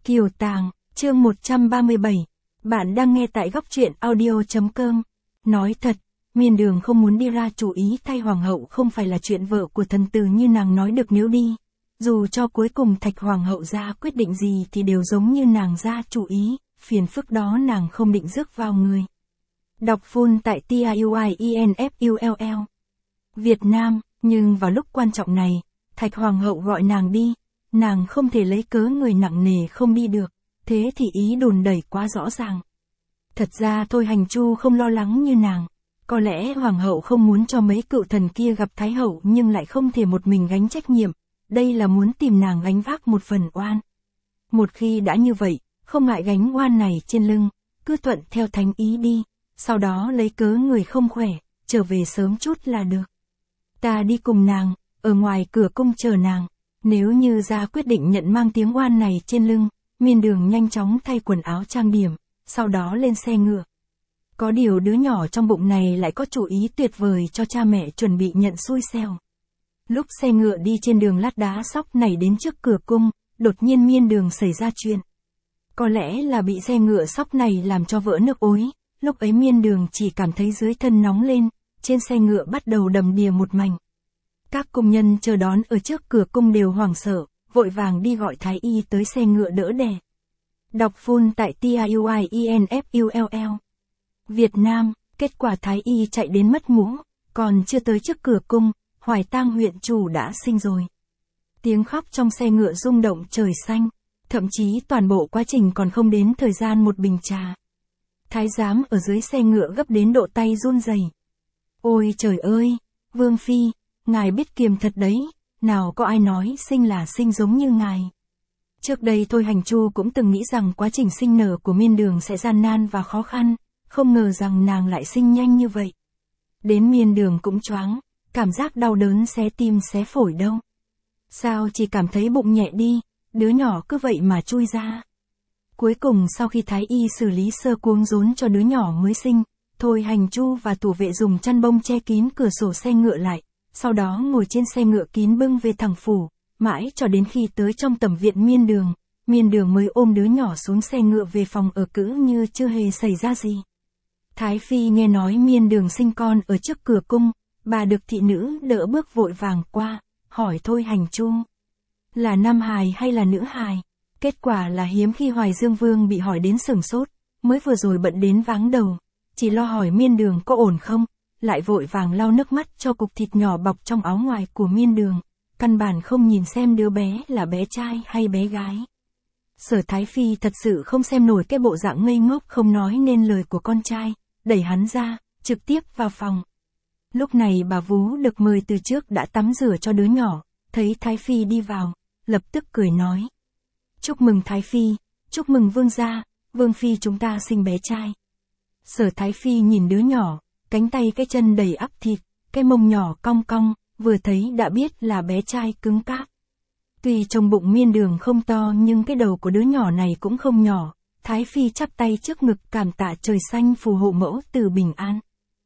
Kiều Tàng, chương 137. Bạn đang nghe tại góc truyện audio.com. Nói thật, Miên Đường không muốn đi ra chủ ý thay hoàng hậu không phải là chuyện vợ của thần tử như nàng nói được nếu đi. Dù cho cuối cùng Thạch hoàng hậu ra quyết định gì thì đều giống như nàng ra chủ ý, phiền phức đó nàng không định rước vào người. Đọc full tại TIUIENFULL. Việt Nam, nhưng vào lúc quan trọng này, Thạch hoàng hậu gọi nàng đi, nàng không thể lấy cớ người nặng nề không đi được, thế thì ý đồn đẩy quá rõ ràng. Thật ra Thôi Hành Chu không lo lắng như nàng, có lẽ hoàng hậu không muốn cho mấy cựu thần kia gặp thái hậu nhưng lại không thể một mình gánh trách nhiệm, đây là muốn tìm nàng gánh vác một phần oan. Một khi đã như vậy, không ngại gánh oan này trên lưng, cứ thuận theo thánh ý đi, sau đó lấy cớ người không khỏe, trở về sớm chút là được. Ta đi cùng nàng, ở ngoài cửa cung chờ nàng. Nếu như ra quyết định nhận mang tiếng oan này trên lưng, Miên Đường nhanh chóng thay quần áo trang điểm, sau đó lên xe ngựa. Có điều đứa nhỏ trong bụng này lại có chủ ý tuyệt vời cho cha mẹ chuẩn bị nhận xui xẻo. Lúc xe ngựa đi trên đường lát đá sóc nảy đến trước cửa cung, đột nhiên Miên Đường xảy ra chuyện. Có lẽ là bị xe ngựa sóc này làm cho vỡ nước ối, lúc ấy Miên Đường chỉ cảm thấy dưới thân nóng lên, trên xe ngựa bắt đầu đầm đìa một mảnh. Các công nhân chờ đón ở trước cửa cung đều hoảng sợ, vội vàng đi gọi thái y tới xe ngựa đỡ đè. Đọc full tại TIUIENFULL. Việt Nam, kết quả thái y chạy đến mất mũ, còn chưa tới trước cửa cung, Hoài Tang huyện chủ đã sinh rồi. Tiếng khóc trong xe ngựa rung động trời xanh, thậm chí toàn bộ quá trình còn không đến thời gian một bình trà. Thái giám ở dưới xe ngựa gấp đến độ tay run rẩy. Ôi trời ơi, Vương Phi, ngài biết kiềm thật đấy, nào có ai nói sinh là sinh giống như ngài. Trước đây Thôi Hành Chu cũng từng nghĩ rằng quá trình sinh nở của Miên Đường sẽ gian nan và khó khăn, không ngờ rằng nàng lại sinh nhanh như vậy. Đến Miên Đường cũng choáng, cảm giác đau đớn xé tim xé phổi đâu. Sao chỉ cảm thấy bụng nhẹ đi, đứa nhỏ cứ vậy mà chui ra. Cuối cùng sau khi thái y xử lý sơ cuống rốn cho đứa nhỏ mới sinh, Thôi Hành Chu và thủ vệ dùng chăn bông che kín cửa sổ xe ngựa lại. Sau đó ngồi trên xe ngựa kín bưng về thẳng phủ, mãi cho đến khi tới trong tẩm viện Miên Đường mới ôm đứa nhỏ xuống xe ngựa về phòng ở cữ như chưa hề xảy ra gì. Thái Phi nghe nói Miên Đường sinh con ở trước cửa cung, bà được thị nữ đỡ bước vội vàng qua, hỏi Thôi Hành Chu. Là nam hài hay là nữ hài? Kết quả là hiếm khi Hoài Dương Vương bị hỏi đến sửng sốt, mới vừa rồi bận đến váng đầu, chỉ lo hỏi Miên Đường có ổn không. Lại vội vàng lau nước mắt cho cục thịt nhỏ bọc trong áo ngoài của Miên Đường, căn bản không nhìn xem đứa bé là bé trai hay bé gái. Sở Thái Phi thật sự không xem nổi cái bộ dạng ngây ngốc không nói nên lời của con trai, đẩy hắn ra, trực tiếp vào phòng. Lúc này bà Vú được mời từ trước đã tắm rửa cho đứa nhỏ, thấy Thái Phi đi vào, lập tức cười nói. Chúc mừng Thái Phi, chúc mừng Vương gia, Vương Phi chúng ta sinh bé trai. Sở Thái Phi nhìn đứa nhỏ, cánh tay cái chân đầy ắp thịt, cái mông nhỏ cong cong, vừa thấy đã biết là bé trai cứng cáp. Tuy trong bụng Miên Đường không to nhưng cái đầu của đứa nhỏ này cũng không nhỏ, Thái Phi chắp tay trước ngực cảm tạ trời xanh phù hộ mẫu từ bình an.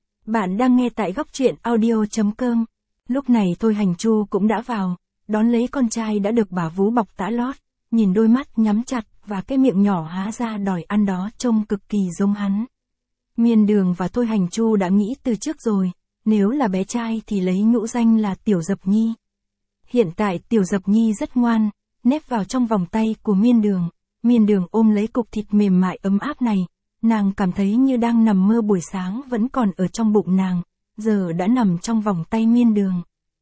Bạn đang nghe tại góc truyện audio.com. Lúc này Thôi Hành Chu cũng đã vào, đón lấy con trai đã được bà Vú bọc tã lót, nhìn đôi mắt nhắm chặt và cái miệng nhỏ há ra đòi ăn đó trông cực kỳ giống hắn. Miên Đường và Thôi Hành Chu đã nghĩ từ trước rồi, nếu là bé trai thì lấy nhũ danh là Tiểu Dập Nhi. Hiện tại Tiểu Dập Nhi rất ngoan, nép vào trong vòng tay của Miên Đường ôm lấy cục thịt mềm mại ấm áp này, nàng cảm thấy như đang nằm mơ buổi sáng vẫn còn ở trong bụng nàng, giờ đã nằm trong vòng tay Miên Đường.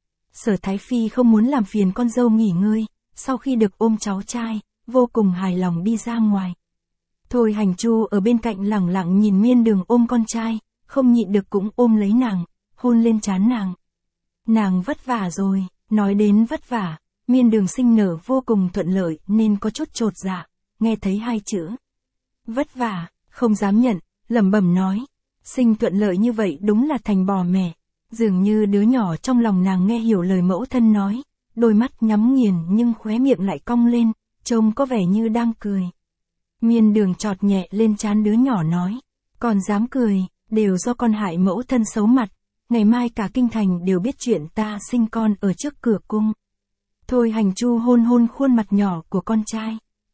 Sở Thái Phi không muốn làm phiền con dâu nghỉ ngơi, sau khi được ôm cháu trai, vô cùng hài lòng đi ra ngoài. Thôi Hành Chu ở bên cạnh lẳng lặng nhìn Miên Đường ôm con trai, không nhịn được cũng ôm lấy nàng, hôn lên trán nàng. Nàng vất vả rồi, nói đến vất vả, Miên Đường sinh nở vô cùng thuận lợi nên có chút chột dạ, nghe thấy hai chữ vất vả, không dám nhận, lẩm bẩm nói, sinh thuận lợi như vậy đúng là thành bò mẹ. Dường như đứa nhỏ trong lòng nàng nghe hiểu lời mẫu thân nói, đôi mắt nhắm nghiền nhưng khóe miệng lại cong lên, trông có vẻ như đang cười. Miên Đường chọt nhẹ lên trán đứa nhỏ nói, còn dám cười, đều do con hại mẫu thân xấu mặt, ngày mai cả kinh thành đều biết chuyện ta sinh con ở trước cửa cung. Thôi Hành Chu hôn hôn khuôn mặt nhỏ của con trai,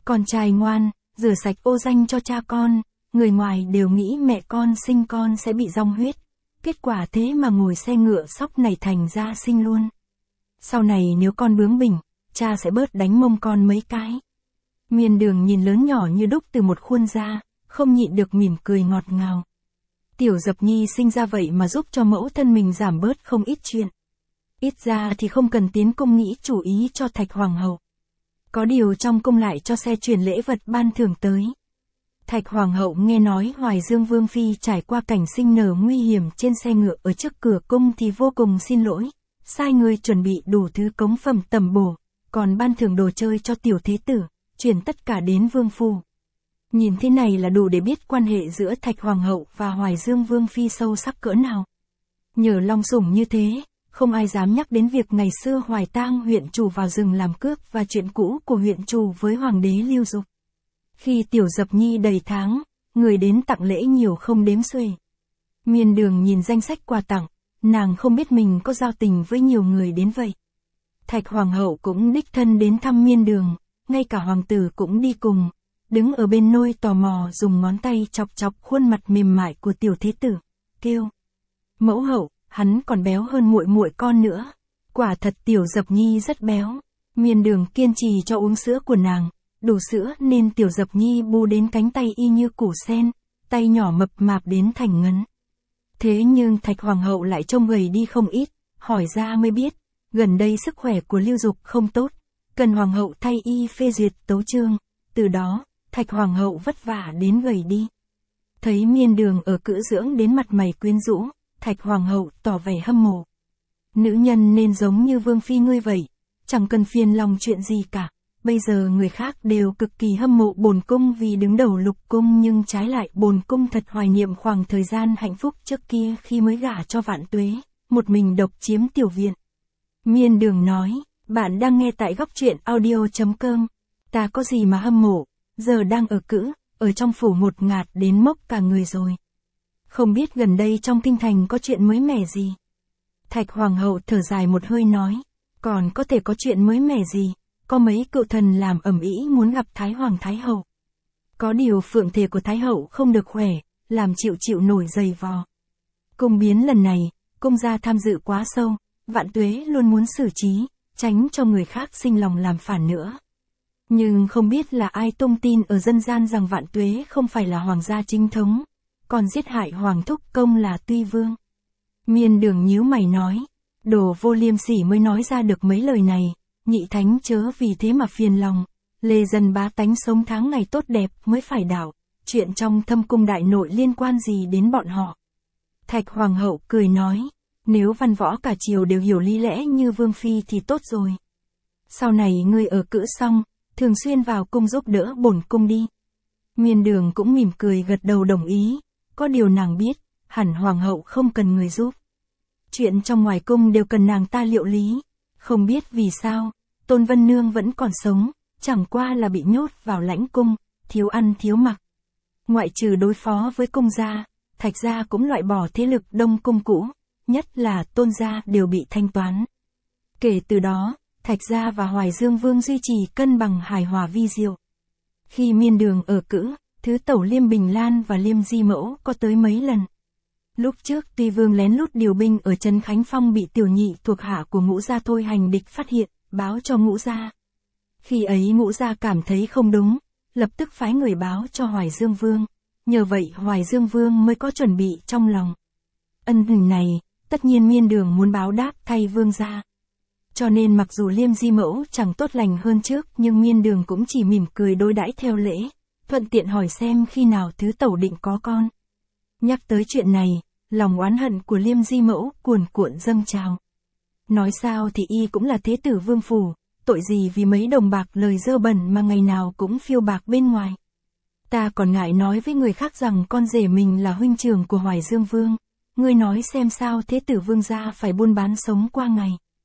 Con trai ngoan, rửa sạch ô danh cho cha con, người ngoài đều nghĩ mẹ con sinh con sẽ bị rong huyết. Kết quả thế mà ngồi xe ngựa sóc này thành ra sinh luôn. Sau này nếu con bướng bỉnh, cha sẽ bớt đánh mông con mấy cái. Miên Đường nhìn lớn nhỏ như đúc từ một khuôn ra, không nhịn được mỉm cười ngọt ngào. Tiểu Dập Nhi sinh ra vậy mà giúp cho mẫu thân mình giảm bớt không ít chuyện. Ít ra thì không cần tiến cung nghĩ chủ ý cho Thạch Hoàng hậu. Có điều trong cung lại cho xe chuyển lễ vật ban thưởng tới. Thạch Hoàng hậu nghe nói Hoài Dương Vương Phi trải qua cảnh sinh nở nguy hiểm trên xe ngựa ở trước cửa cung thì vô cùng xin lỗi, sai người chuẩn bị đủ thứ cống phẩm tầm bổ, còn ban thưởng đồ chơi cho tiểu thế tử, chuyển tất cả đến Vương Phủ. Nhìn thế này là đủ để biết quan hệ giữa Thạch Hoàng hậu và Hoài Dương Vương Phi sâu sắc cỡ nào. Nhờ long sủng như thế, không ai dám nhắc đến việc ngày xưa Hoài Tang huyện chủ vào rừng làm cướp và chuyện cũ của huyện chủ với Hoàng đế Lưu Dục. Khi Tiểu Dập Nhi đầy tháng, người đến tặng lễ nhiều không đếm xuể. Miên Đường nhìn danh sách quà tặng, nàng không biết mình có giao tình với nhiều người đến vậy. Thạch Hoàng hậu cũng đích thân đến thăm Miên Đường, ngay cả hoàng tử cũng đi cùng, đứng ở bên nôi tò mò dùng ngón tay chọc chọc khuôn mặt mềm mại của tiểu thế tử, kêu: "Mẫu hậu, hắn còn béo hơn muội muội con nữa." Quả thật Tiểu Dập Nhi rất béo. Miên Đường kiên trì cho uống sữa của nàng, đủ sữa nên Tiểu Dập Nhi bu đến cánh tay y như củ sen, tay nhỏ mập mạp đến thành ngấn. Thế nhưng Thạch Hoàng hậu lại trông gầy đi không ít, hỏi ra mới biết, gần đây sức khỏe của Lưu Dục không tốt, cần Hoàng hậu thay y phê duyệt tấu chương, từ đó, Thạch Hoàng hậu vất vả đến gầy đi. Thấy Miên Đường ở cữ dưỡng đến mặt mày quyến rũ, Thạch Hoàng hậu tỏ vẻ hâm mộ. Nữ nhân nên giống như Vương Phi ngươi vậy, chẳng cần phiền lòng chuyện gì cả. Bây giờ người khác đều cực kỳ hâm mộ bổn cung vì đứng đầu lục cung, nhưng trái lại bổn cung thật hoài niệm khoảng thời gian hạnh phúc trước kia khi mới gả cho Vạn Tuế, một mình độc chiếm tiểu viện. Miên Đường nói, bạn đang nghe tại Góc Truyện Audio.com. Ta có gì mà hâm mộ, giờ đang ở cữ, ở trong phủ một ngạt đến mốc cả người rồi. Không biết gần đây trong kinh thành có chuyện mới mẻ gì? Thạch Hoàng hậu thở dài một hơi nói, còn có thể có chuyện mới mẻ gì? Có mấy cựu thần làm ầm ĩ muốn gặp Thái Hoàng Thái hậu. Có điều phượng thể của Thái hậu không được khỏe, làm chịu nổi dày vò. Cung biến lần này, cung gia tham dự quá sâu, Vạn Tuế luôn muốn xử trí, tránh cho người khác sinh lòng làm phản nữa. Nhưng không biết là ai tung tin ở dân gian rằng Vạn Tuế không phải là hoàng gia chính thống, còn giết hại Hoàng thúc công là Tuy Vương. Miên Đường nhíu mày nói, đồ vô liêm sỉ mới nói ra được mấy lời này. Nhị thánh chớ vì thế mà phiền lòng, lê dân bá tánh sống tháng ngày tốt đẹp mới phải đạo, chuyện trong thâm cung đại nội liên quan gì đến bọn họ. Thạch Hoàng hậu cười nói, nếu văn võ cả triều đều hiểu lý lẽ như Vương Phi thì tốt rồi. Sau này ngươi ở cữ xong, thường xuyên vào cung giúp đỡ bổn cung đi. Miên Đường cũng mỉm cười gật đầu đồng ý, có điều nàng biết, hẳn Hoàng hậu không cần người giúp. Chuyện trong ngoài cung đều cần nàng ta liệu lý. Không biết vì sao, Tôn Vân Nương vẫn còn sống, chẳng qua là bị nhốt vào lãnh cung, thiếu ăn thiếu mặc. Ngoại trừ đối phó với cung gia, Thạch gia cũng loại bỏ thế lực đông cung cũ, nhất là Tôn gia đều bị thanh toán. Kể từ đó, Thạch gia và Hoài Dương Vương duy trì cân bằng hài hòa vi diệu. Khi Miên Đường ở cữ, thứ tẩu Liêm Bình Lan và Liêm Di Mẫu có tới mấy lần. Lúc trước Tuy Vương lén lút điều binh ở Trấn Khánh Phong bị tiểu nhị thuộc hạ của Ngũ gia Thôi Hành Địch phát hiện, báo cho Ngũ gia. Khi ấy Ngũ gia cảm thấy không đúng, lập tức phái người báo cho Hoài Dương Vương. Nhờ vậy Hoài Dương Vương mới có chuẩn bị trong lòng. Ân tình này, tất nhiên Miên Đường muốn báo đáp thay Vương gia. Cho nên mặc dù Liêm Di Mẫu chẳng tốt lành hơn trước, nhưng Miên Đường cũng chỉ mỉm cười đối đãi theo lễ, thuận tiện hỏi xem khi nào thứ tẩu định có con. Nhắc tới chuyện này, lòng oán hận của Liêm Di Mẫu cuồn cuộn dâng trào. Nói sao thì y cũng là thế tử Vương phủ, tội gì vì mấy đồng bạc lời dơ bẩn mà ngày nào cũng phiêu bạc bên ngoài. Ta còn ngại nói với người khác rằng con rể mình là huynh trưởng của Hoài Dương Vương. Ngươi nói xem sao thế tử Vương gia phải buôn bán sống qua ngày.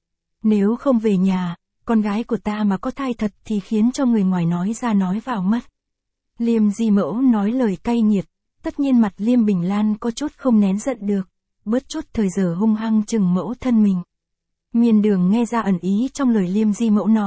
Nếu không về nhà, con gái của ta mà có thai thật thì khiến cho người ngoài nói ra nói vào mất. Liêm Di Mẫu nói lời cay nghiệt, tất nhiên mặt Liêm Bình Lan có chút không nén giận được, bớt chút thời giờ hung hăng chừng mẫu thân mình. Miên Đường nghe ra ẩn ý trong lời Liêm Di Mẫu nói,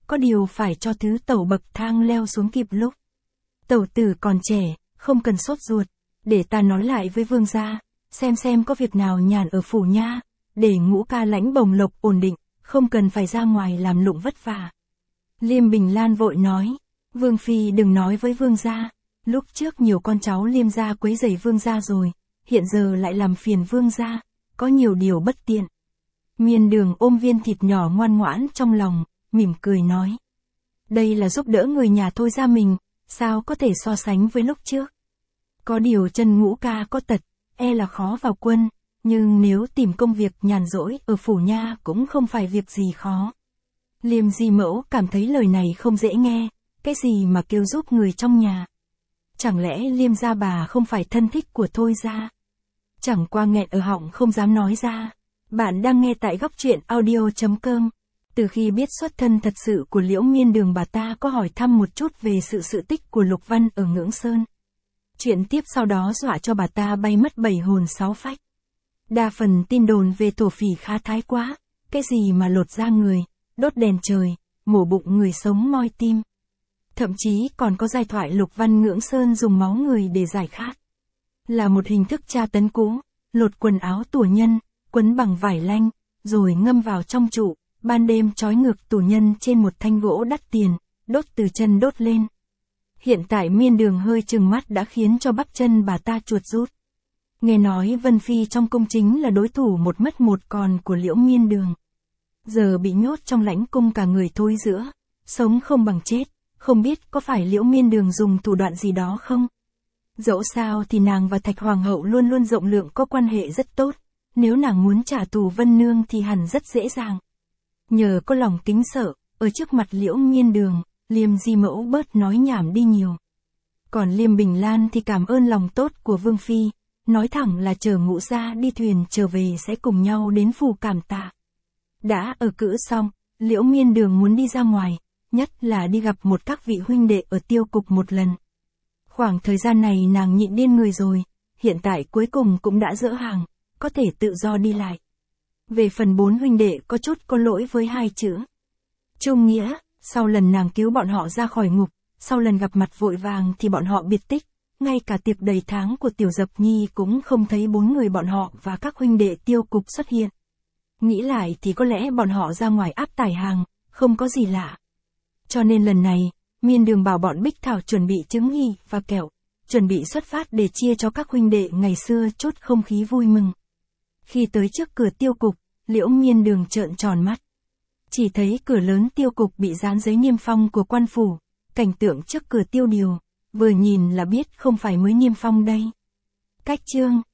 có điều phải cho thứ tẩu bậc thang leo xuống kịp lúc. Tẩu tử còn trẻ, không cần sốt ruột, để ta nói lại với vương gia, xem có việc nào nhàn ở phủ nha, để Ngũ ca lãnh bồng lộc ổn định, không cần phải ra ngoài làm lụng vất vả. Liêm Bình Lan vội nói, vương phi đừng nói với vương gia, lúc trước nhiều con cháu Liêm gia quấy rầy vương gia rồi, hiện giờ lại làm phiền vương gia, có nhiều điều bất tiện. Miên Đường ôm viên thịt nhỏ ngoan ngoãn trong lòng, mỉm cười nói. Đây là giúp đỡ người nhà thôi ra mình, sao có thể so sánh với lúc trước. Có điều chân Ngũ ca có tật, e là khó vào quân, nhưng nếu tìm công việc nhàn rỗi ở phủ nha cũng không phải việc gì khó. Liêm Di Mẫu cảm thấy lời này không dễ nghe, cái gì mà kêu giúp người trong nhà. Chẳng lẽ Liêm gia bà không phải thân thích của Thôi gia? Chẳng qua nghẹn ở họng không dám nói ra. Bạn đang nghe tại Góc Truyện Audio.com. Từ khi biết xuất thân thật sự của Liễu Miên Đường, bà ta có hỏi thăm một chút về sự tích của Lục Văn ở Ngưỡng Sơn. Chuyện tiếp sau đó dọa cho bà ta bay mất 7 hồn 6 phách. Đa phần tin đồn về thổ phỉ khá thái quá, cái gì mà lột da người, đốt đèn trời, mổ bụng người sống moi tim. Thậm chí còn có giai thoại Lục Văn Ngưỡng Sơn dùng máu người để giải khát. Là một hình thức tra tấn cũ, lột quần áo tù nhân, quấn bằng vải lanh, rồi ngâm vào trong trụ, ban đêm trói ngược tù nhân trên một thanh gỗ đắt tiền, đốt từ chân đốt lên. Hiện tại Miên Đường hơi trừng mắt đã khiến cho bắp chân bà ta chuột rút. Nghe nói Vân Phi trong cung chính là đối thủ một mất một còn của Liễu Miên Đường. Giờ bị nhốt trong lãnh cung cả người thối rữa, sống không bằng chết, không biết có phải Liễu Miên Đường dùng thủ đoạn gì đó không? Dẫu sao thì nàng và Thạch Hoàng hậu luôn luôn rộng lượng có quan hệ rất tốt, nếu nàng muốn trả thù Vân Nương thì hẳn rất dễ dàng. Nhờ có lòng kính sợ, ở trước mặt Liễu Miên Đường, Liêm Di Mẫu bớt nói nhảm đi nhiều. Còn Liêm Bình Lan thì cảm ơn lòng tốt của Vương Phi, nói thẳng là chờ Ngũ gia đi thuyền trở về sẽ cùng nhau đến phủ cảm tạ. Đã ở cữ xong, Liễu Miên Đường muốn đi ra ngoài, nhất là đi gặp một các vị huynh đệ ở tiêu cục một lần. Khoảng thời gian này nàng nhịn điên người rồi, hiện tại cuối cùng cũng đã dỡ hàng, có thể tự do đi lại. Về phần 4 huynh đệ có chút có lỗi với 2 chữ Trung Nghĩa, sau lần nàng cứu bọn họ ra khỏi ngục, sau lần gặp mặt vội vàng thì bọn họ biệt tích, ngay cả tiệc đầy tháng của Tiểu Dập Nhi cũng không thấy 4 người bọn họ và các huynh đệ tiêu cục xuất hiện. Nghĩ lại thì có lẽ bọn họ ra ngoài áp tải hàng, không có gì lạ. Cho nên lần này, Miên Đường bảo bọn Bích Thảo chuẩn bị trứng ghi và kẹo, chuẩn bị xuất phát để chia cho các huynh đệ ngày xưa chút không khí vui mừng. Khi tới trước cửa tiêu cục, Liễu Miên Đường trợn tròn mắt. Chỉ thấy cửa lớn tiêu cục bị dán giấy niêm phong của quan phủ, cảnh tượng trước cửa tiêu điều, vừa nhìn là biết không phải mới niêm phong đây. Cách chương